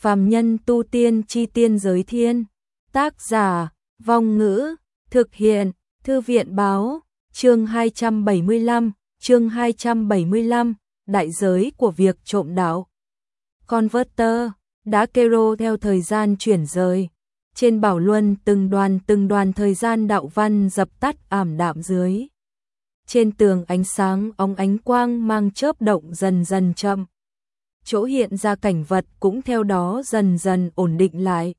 Phàm nhân tu tiên chi tiên giới thiên. Tác giả, Vong Ngữ, thực hiện, Thư viện báo, chương 275, đại giới của việc trộm đạo. Converter, đã kero theo thời gian chuyển rời. Trên bảo luân từng đoàn thời gian đạo văn dập tắt ảm đạm dưới. Trên tường ánh sáng óng ánh quang mang chớp động dần dần chậm. Chỗ hiện ra cảnh vật cũng theo đó dần dần ổn định lại.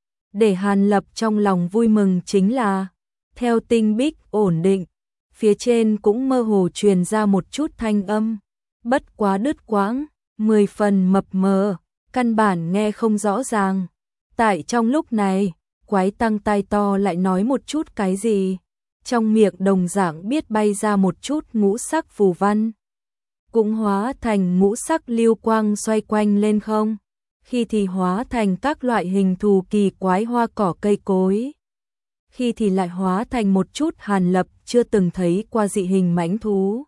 Để Hàn Lập trong lòng vui mừng chính là, theo tinh bích ổn định, phía trên cũng mơ hồ truyền ra một chút thanh âm, bất quá đứt quãng, 10 phần mập mờ, căn bản nghe không rõ ràng. Tại trong lúc này, quái tăng tai to lại nói một chút cái gì, trong miệng đồng dạng biết bay ra một chút ngũ sắc phù văn, cũng hóa thành ngũ sắc lưu quang xoay quanh lên không, khi thì hóa thành các loại hình thù kỳ quái hoa cỏ cây cối, khi thì lại hóa thành một chút Hàn Lập chưa từng thấy qua dị hình mãnh thú.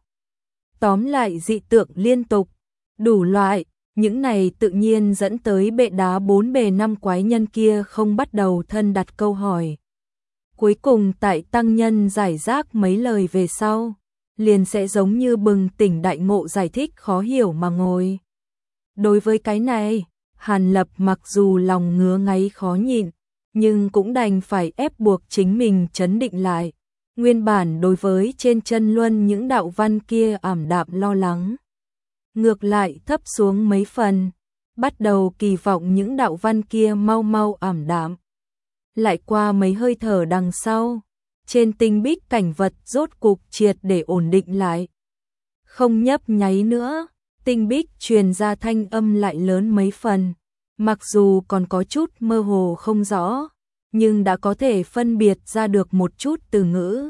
Tóm lại dị tượng liên tục, đủ loại, những này tự nhiên dẫn tới bệ đá 4 bề 5 quái nhân kia không bắt đầu thân đặt câu hỏi. Cuối cùng tại tăng nhân giải rác mấy lời về sau, liền sẽ giống như bừng tỉnh đại ngộ giải thích khó hiểu mà ngồi. Đối với cái này, Hàn Lập mặc dù lòng ngứa ngáy khó nhịn, nhưng cũng đành phải ép buộc chính mình trấn định lại. Nguyên bản đối với trên chân luân những đạo văn kia ảm đạm lo lắng, ngược lại thấp xuống mấy phần, bắt đầu kỳ vọng những đạo văn kia mau mau ảm đạm. Lại qua mấy hơi thở đằng sau, trên tinh bích cảnh vật rốt cục triệt để ổn định lại. Không nhấp nháy nữa, tinh bích truyền ra thanh âm lại lớn mấy phần, mặc dù còn có chút mơ hồ không rõ, nhưng đã có thể phân biệt ra được một chút từ ngữ.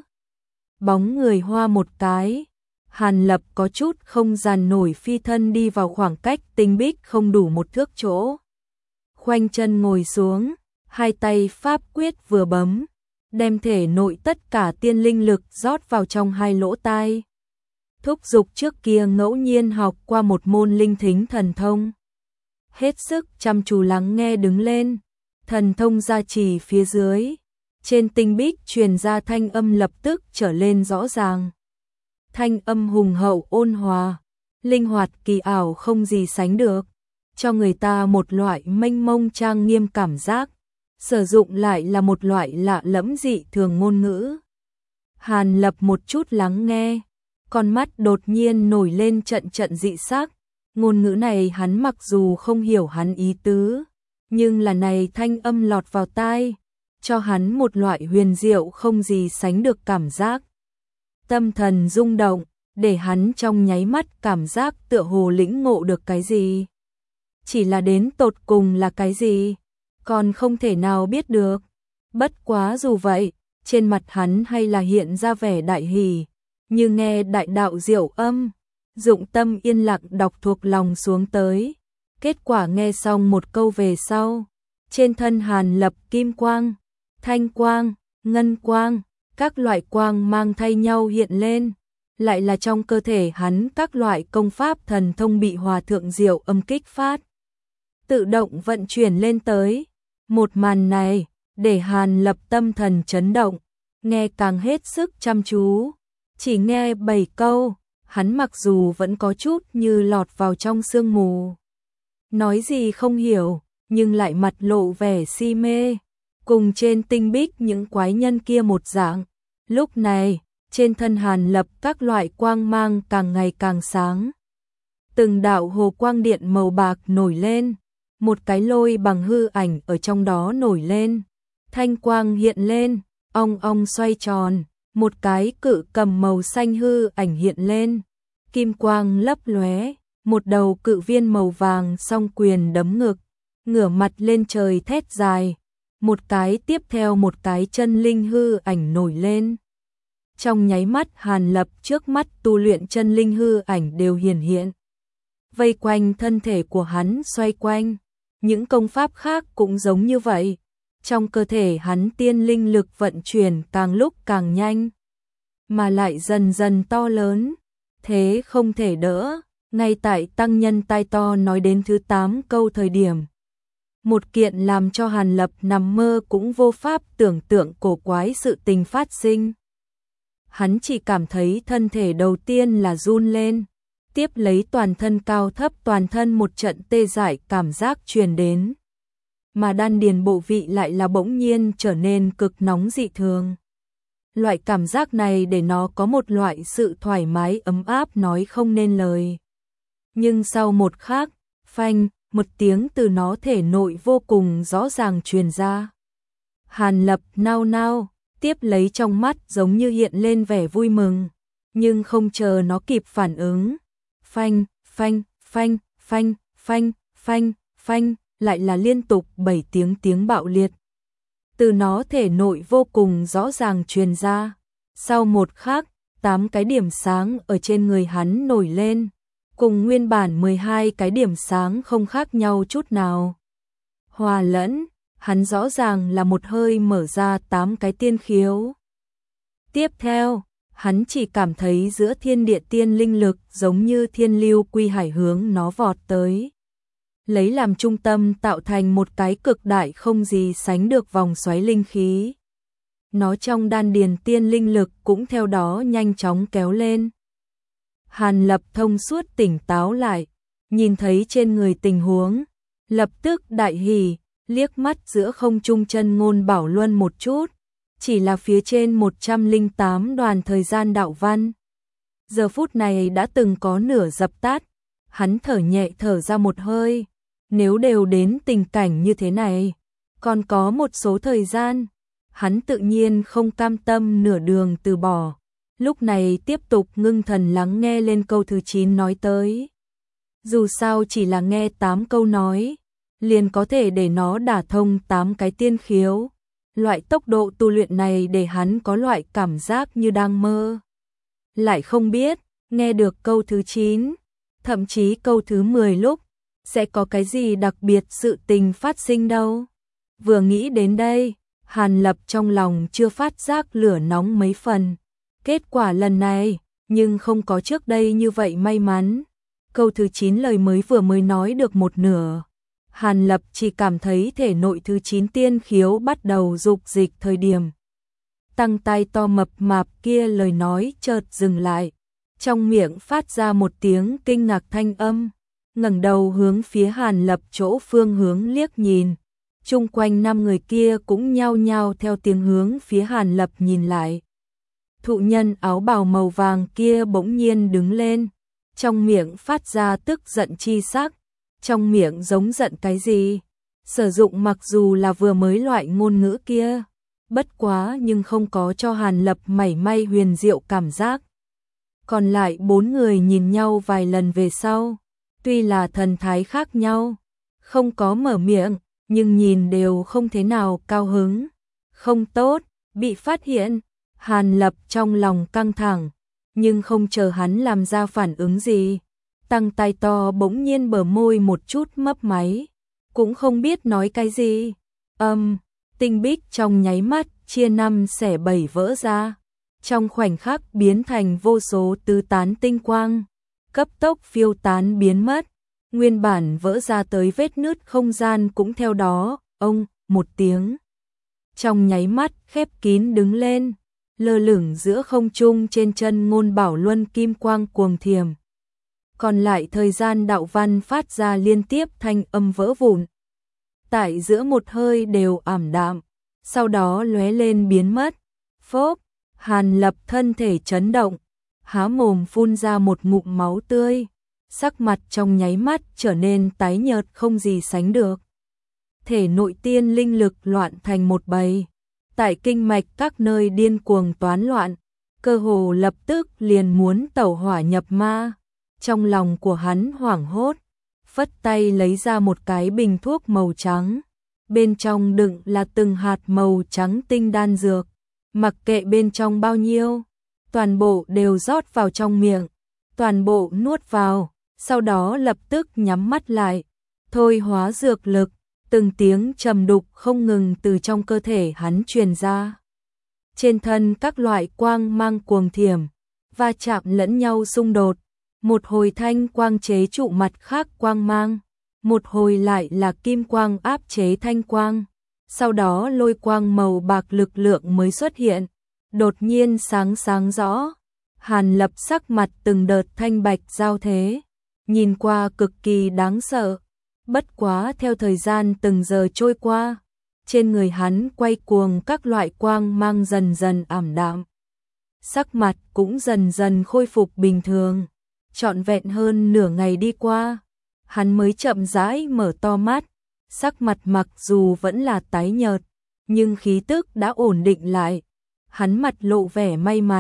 Bóng người hoa một cái, Hàn Lập có chút không dàn nổi phi thân đi vào khoảng cách tinh bích không đủ một thước chỗ. Khoanh chân ngồi xuống, hai tay pháp quyết vừa bấm, đem thể nội tất cả tiên linh lực rót vào trong hai lỗ tai. Thúc dục trước kia ngẫu nhiên học qua một môn linh thính thần thông. Hết sức chăm chú lắng nghe đứng lên, thần thông gia trì phía dưới. Trên tinh bích truyền ra thanh âm lập tức trở lên rõ ràng. Thanh âm hùng hậu ôn hòa, linh hoạt kỳ ảo không gì sánh được, cho người ta một loại mênh mông trang nghiêm cảm giác, sử dụng lại là một loại lạ lẫm dị thường ngôn ngữ. Hàn Lập một chút lắng nghe, con mắt đột nhiên nổi lên trận trận dị sắc, ngôn ngữ này hắn mặc dù không hiểu hắn ý tứ, nhưng là này thanh âm lọt vào tai, cho hắn một loại huyền diệu không gì sánh được cảm giác. Tâm thần rung động, để hắn trong nháy mắt cảm giác tựa hồ lĩnh ngộ được cái gì. Chỉ là đến tột cùng là cái gì, còn không thể nào biết được. Bất quá dù vậy, trên mặt hắn hay là hiện ra vẻ đại hỉ, như nghe đại đạo diệu âm, dụng tâm yên lặng đọc thuộc lòng xuống tới. Kết quả nghe xong một câu về sau, trên thân Hàn Lập kim quang, thanh quang, ngân quang, các loại quang mang thay nhau hiện lên, lại là trong cơ thể hắn các loại công pháp thần thông bị hòa thượng diệu âm kích phát, tự động vận chuyển lên tới. Một màn này, để Hàn Lập tâm thần chấn động, nghe càng hết sức chăm chú, chỉ nghe 7 câu, hắn mặc dù vẫn có chút như lọt vào trong sương mù. Nói gì không hiểu, nhưng lại mặt lộ vẻ si mê, cùng trên tinh bích những quái nhân kia một dạng. Lúc này, trên thân Hàn Lập các loại quang mang càng ngày càng sáng. Từng đạo hồ quang điện màu bạc nổi lên, một cái lôi bằng hư ảnh ở trong đó nổi lên. Thanh quang hiện lên, ong ong xoay tròn, một cái cự cầm màu xanh hư ảnh hiện lên. Kim quang lấp lóe, một đầu cự viên màu vàng song quyền đấm ngực, ngửa mặt lên trời thét dài. Một cái tiếp theo một cái chân linh hư ảnh nổi lên. Trong nháy mắt Hàn Lập trước mắt tu luyện chân linh hư ảnh đều hiển hiện. Vây quanh thân thể của hắn xoay quanh. Những công pháp khác cũng giống như vậy. Trong cơ thể hắn tiên linh lực vận chuyển càng lúc càng nhanh, mà lại dần dần to lớn. Thế không thể đỡ. Ngay tại tăng nhân tai to nói đến thứ 8 câu thời điểm, Một kiện làm cho Hàn Lập nằm mơ cũng vô pháp tưởng tượng cổ quái sự tình phát sinh. Hắn chỉ cảm thấy thân thể đầu tiên là run lên, tiếp lấy toàn thân cao thấp toàn thân một trận tê dại cảm giác truyền đến. Mà đan điền bộ vị lại là bỗng nhiên trở nên cực nóng dị thường. Loại cảm giác này để nó có một loại sự thoải mái ấm áp nói không nên lời. Nhưng sau một khắc, phanh, một tiếng từ nó thể nội vô cùng rõ ràng truyền ra. Hàn Lập nao nao, tiếp lấy trong mắt giống như hiện lên vẻ vui mừng, nhưng không chờ nó kịp phản ứng. Phanh, phanh, phanh, phanh, phanh, phanh, phanh, lại là liên tục 7 tiếng bạo liệt. Từ nó thể nội vô cùng rõ ràng truyền ra. Sau một khắc, 8 cái điểm sáng ở trên người hắn nổi lên, cùng nguyên bản 12 cái điểm sáng không khác nhau chút nào. Hòa lẫn, hắn rõ ràng là một hơi mở ra 8 cái tiên khiếu. Tiếp theo, hắn chỉ cảm thấy giữa thiên địa tiên linh lực giống như thiên lưu quy hải hướng nó vọt tới. Lấy làm trung tâm tạo thành một cái cực đại không gì sánh được vòng xoáy linh khí. Nó trong đan điền tiên linh lực cũng theo đó nhanh chóng kéo lên. Hàn Lập thông suốt tỉnh táo lại, nhìn thấy trên người tình huống, lập tức đại hỉ, liếc mắt giữa không trung chân ngôn bảo luân một chút, chỉ là phía trên 108 đoàn thời gian đạo văn. Giờ phút này đã từng có nửa dập tắt, hắn thở nhẹ thở ra một hơi, nếu đều đến tình cảnh như thế này, còn có một số thời gian, hắn tự nhiên không cam tâm nửa đường từ bỏ. Lúc này tiếp tục ngưng thần lắng nghe lên câu thứ 9 nói tới. Dù sao chỉ là nghe 8 câu nói, liền có thể để nó đả thông 8 cái tiên khiếu. Loại tốc độ tu luyện này để hắn có loại cảm giác như đang mơ. Lại không biết, nghe được câu thứ 9, thậm chí câu thứ 10 lúc, sẽ có cái gì đặc biệt sự tình phát sinh đâu. Vừa nghĩ đến đây, Hàn Lập trong lòng chưa phát giác lửa nóng mấy phần. Kết quả lần này, nhưng không có trước đây như vậy may mắn. Câu thứ 9 lời mới nói được một nửa. Hàn Lập chỉ cảm thấy thể nội thứ 9 tiên khiếu bắt đầu dục dịch thời điểm. Tăng tay to mập mạp kia lời nói chợt dừng lại. Trong miệng phát ra một tiếng kinh ngạc thanh âm. Ngẩng đầu hướng phía Hàn Lập chỗ phương hướng liếc nhìn. Chung quanh 5 người kia cũng nhao nhao theo tiếng hướng phía Hàn Lập nhìn lại. Thụ nhân áo bào màu vàng kia bỗng nhiên đứng lên, trong miệng phát ra tức giận chi sắc, trong miệng giống giận cái gì. Sử dụng mặc dù là vừa mới loại ngôn ngữ kia, bất quá nhưng không có cho Hàn Lập mảy may huyền diệu cảm giác. Còn lại 4 người nhìn nhau vài lần về sau, tuy là thần thái khác nhau, không có mở miệng, nhưng nhìn đều không thế nào cao hứng. Không tốt, bị phát hiện. Hàn Lập trong lòng căng thẳng, nhưng không chờ hắn làm ra phản ứng gì. Tăng tay to bỗng nhiên bờ môi một chút mấp máy, cũng không biết nói cái gì. Tinh bích trong nháy mắt chia 5 xẻ 7 vỡ ra, trong khoảnh khắc biến thành vô số tứ tán tinh quang, cấp tốc phiêu tán biến mất. Nguyên bản vỡ ra tới vết nứt không gian cũng theo đó, một tiếng. Trong nháy mắt khép kín đứng lên, lơ lửng giữa không trung trên chân ngôn bảo luân kim quang cuồng thiềm. Còn lại thời gian đạo văn phát ra liên tiếp thanh âm vỡ vụn. Tại giữa một hơi đều ảm đạm, sau đó lóe lên biến mất. Phốp, Hàn Lập thân thể chấn động, há mồm phun ra một ngụm máu tươi, sắc mặt trong nháy mắt trở nên tái nhợt không gì sánh được. Thể nội tiên linh lực loạn thành một bầy, tại kinh mạch các nơi điên cuồng toán loạn, cơ hồ lập tức liền muốn tẩu hỏa nhập ma. Trong lòng của hắn hoảng hốt, phất tay lấy ra một cái bình thuốc màu trắng, bên trong đựng là từng hạt màu trắng tinh đan dược, mặc kệ bên trong bao nhiêu, toàn bộ đều rót vào trong miệng, toàn bộ nuốt vào, sau đó lập tức nhắm mắt lại, thôi hóa dược lực. Từng tiếng trầm đục không ngừng từ trong cơ thể hắn truyền ra. Trên thân các loại quang mang cuồng thiểm, va chạm lẫn nhau xung đột, một hồi thanh quang chế trụ mặt khác quang mang, một hồi lại là kim quang áp chế thanh quang, sau đó lôi quang màu bạc lực lượng mới xuất hiện, đột nhiên sáng rõ. Hàn Lập sắc mặt từng đợt thanh bạch giao thế, nhìn qua cực kỳ đáng sợ. Bất quá theo thời gian từng giờ trôi qua, trên người hắn quay cuồng các loại quang mang dần dần ảm đạm. Sắc mặt cũng dần dần khôi phục bình thường. Trọn vẹn hơn nửa ngày đi qua, hắn mới chậm rãi mở to mắt, sắc mặt mặc dù vẫn là tái nhợt, nhưng khí tức đã ổn định lại. Hắn mặt lộ vẻ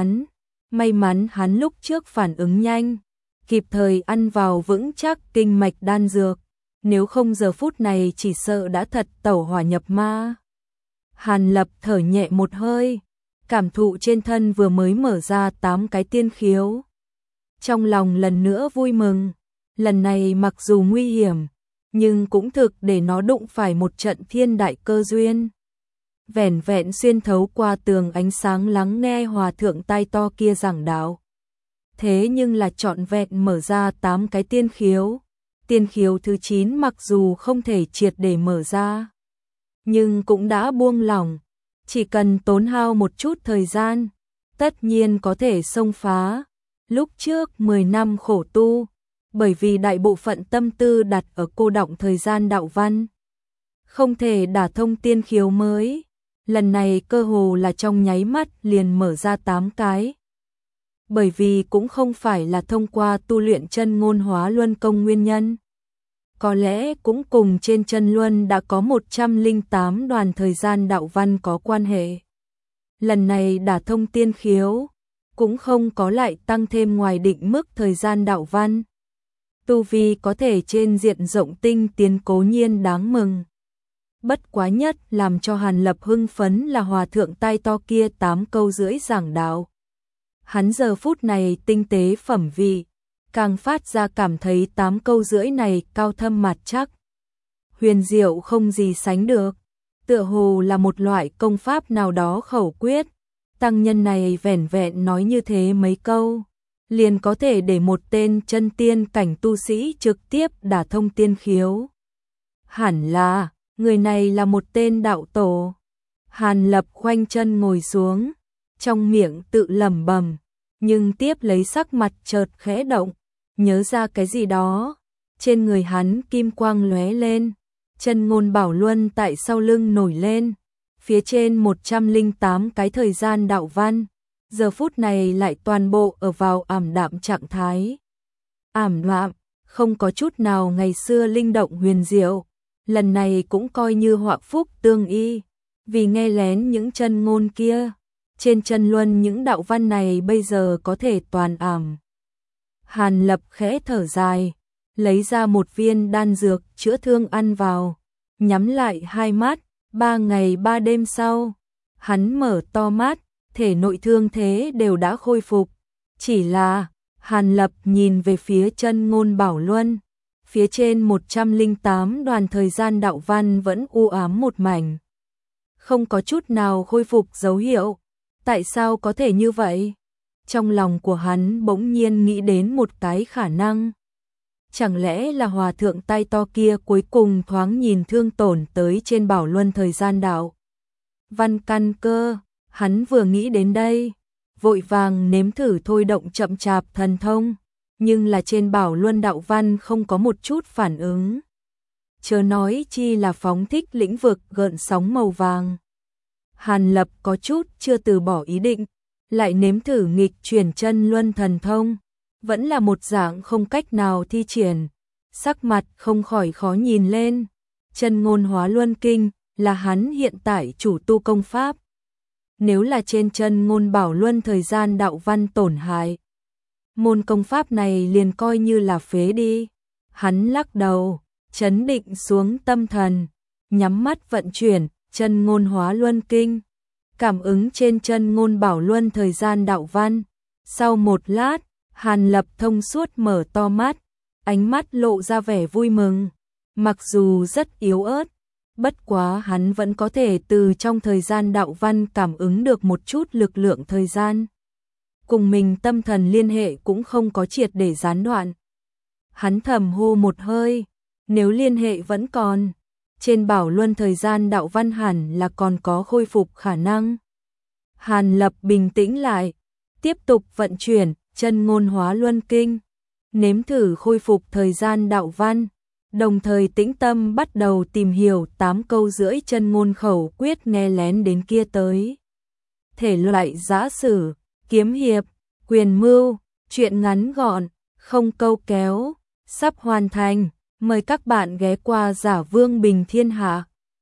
may mắn hắn lúc trước phản ứng nhanh, kịp thời ăn vào vững chắc kinh mạch đan dược, nếu không giờ phút này chỉ sợ đã thật tẩu hỏa nhập ma. Hàn Lập thở nhẹ một hơi, cảm thụ trên thân vừa mới mở ra 8 cái tiên khiếu. Trong lòng lần nữa vui mừng, lần này mặc dù nguy hiểm, nhưng cũng thực để nó đụng phải một trận thiên đại cơ duyên. Vẻn vẹn xuyên thấu qua tường ánh sáng lắng nghe hòa thượng tai to kia giảng đạo. Thế nhưng là trọn vẹn mở ra 8 cái tiên khiếu. Tiên khiếu thứ 9 mặc dù không thể triệt để mở ra, nhưng cũng đã buông lỏng, chỉ cần tốn hao một chút thời gian, tất nhiên có thể xông phá. Lúc trước 10 năm khổ tu, bởi vì đại bộ phận tâm tư đặt ở cô đọng thời gian đạo văn, không thể đả thông tiên khiếu mới, lần này cơ hồ là trong nháy mắt liền mở ra 8 cái. Bởi vì cũng không phải là thông qua tu luyện chân ngôn hóa luân công nguyên nhân. Có lẽ cũng cùng trên chân luân đã có 108 đoàn thời gian đạo văn có quan hệ. Lần này đả thông tiên khiếu, cũng không có lại tăng thêm ngoài định mức thời gian đạo văn. Tu vi có thể trên diện rộng tinh tiến cố nhiên đáng mừng. Bất quá nhất làm cho Hàn Lập hưng phấn là hòa thượng tai to kia 8 câu rưỡi giảng đạo. Hắn giờ phút này tinh tế phẩm vị, càng phát ra cảm thấy 8 câu rưỡi này cao thâm mạt chắc, huyền diệu không gì sánh được, tựa hồ là một loại công pháp nào đó khẩu quyết. Tăng nhân này vẻn vẹn nói như thế mấy câu, liền có thể để một tên chân tiên cảnh tu sĩ trực tiếp đả thông tiên khiếu. Hẳn là, người này là một tên đạo tổ. Hàn Lập khoanh chân ngồi xuống, trong miệng tự lẩm bẩm, nhưng tiếp lấy sắc mặt chợt khẽ động, nhớ ra cái gì đó. Trên người hắn kim quang lóe lên, chân ngôn bảo luân tại sau lưng nổi lên, phía trên 108 cái thời gian đạo văn, giờ phút này lại toàn bộ ở vào ảm đạm trạng thái. Ảm đạm, không có chút nào ngày xưa linh động huyền diệu, lần này cũng coi như họa phúc tương y, vì nghe lén những chân ngôn kia, trên chân luân những đạo văn này bây giờ có thể toàn ảm. Hàn Lập khẽ thở dài, lấy ra một viên đan dược chữa thương ăn vào, nhắm lại hai mắt. 3 ngày 3 đêm sau, hắn mở to mắt, thể nội thương thế đều đã khôi phục. Chỉ là, Hàn Lập nhìn về phía chân ngôn bảo luân, phía trên 108 đoàn thời gian đạo văn vẫn u ám một mảnh, không có chút nào khôi phục dấu hiệu. Tại sao có thể như vậy? Trong lòng của hắn bỗng nhiên nghĩ đến một cái khả năng. Chẳng lẽ là hòa thượng tai to kia cuối cùng thoáng nhìn thương tổn tới trên bảo luân thời gian đạo văn căn cơ? Hắn vừa nghĩ đến đây, vội vàng nếm thử thôi động chậm chạp thần thông, nhưng là trên bảo luân đạo văn không có một chút phản ứng. Chớ nói chi là phóng thích lĩnh vực gợn sóng màu vàng. Hàn Lập có chút chưa từ bỏ ý định, lại nếm thử nghịch chuyển chân luân thần thông, vẫn là một dạng không cách nào thi triển, sắc mặt không khỏi khó nhìn lên. Chân ngôn hóa luân kinh là hắn hiện tại chủ tu công pháp. Nếu là trên chân ngôn bảo luân thời gian đạo văn tổn hại, môn công pháp này liền coi như là phế đi. Hắn lắc đầu, trấn định xuống tâm thần, nhắm mắt vận chuyển chân ngôn hóa luân kinh, cảm ứng trên chân ngôn bảo luân thời gian đạo văn. Sau một lát, Hàn Lập thông suốt mở to mắt, ánh mắt lộ ra vẻ vui mừng. Mặc dù rất yếu ớt, bất quá hắn vẫn có thể từ trong thời gian đạo văn cảm ứng được một chút lực lượng thời gian. Cùng mình tâm thần liên hệ cũng không có triệt để gián đoạn. Hắn thầm hô một hơi, nếu liên hệ vẫn còn, trên bảo luân thời gian đạo văn hẳn là còn có khôi phục khả năng. Hàn Lập bình tĩnh lại, tiếp tục vận chuyển chân ngôn hóa luân kinh, nếm thử khôi phục thời gian đạo văn, đồng thời tĩnh tâm bắt đầu tìm hiểu 8 câu rưỡi chân ngôn khẩu quyết nghe lén đến kia tới. Thể loại giã sử, kiếm hiệp, quyền mưu, truyện ngắn gọn, không câu kéo, sắp hoàn thành, mời các bạn ghé qua Giả Vương Bình Thiên Hạ.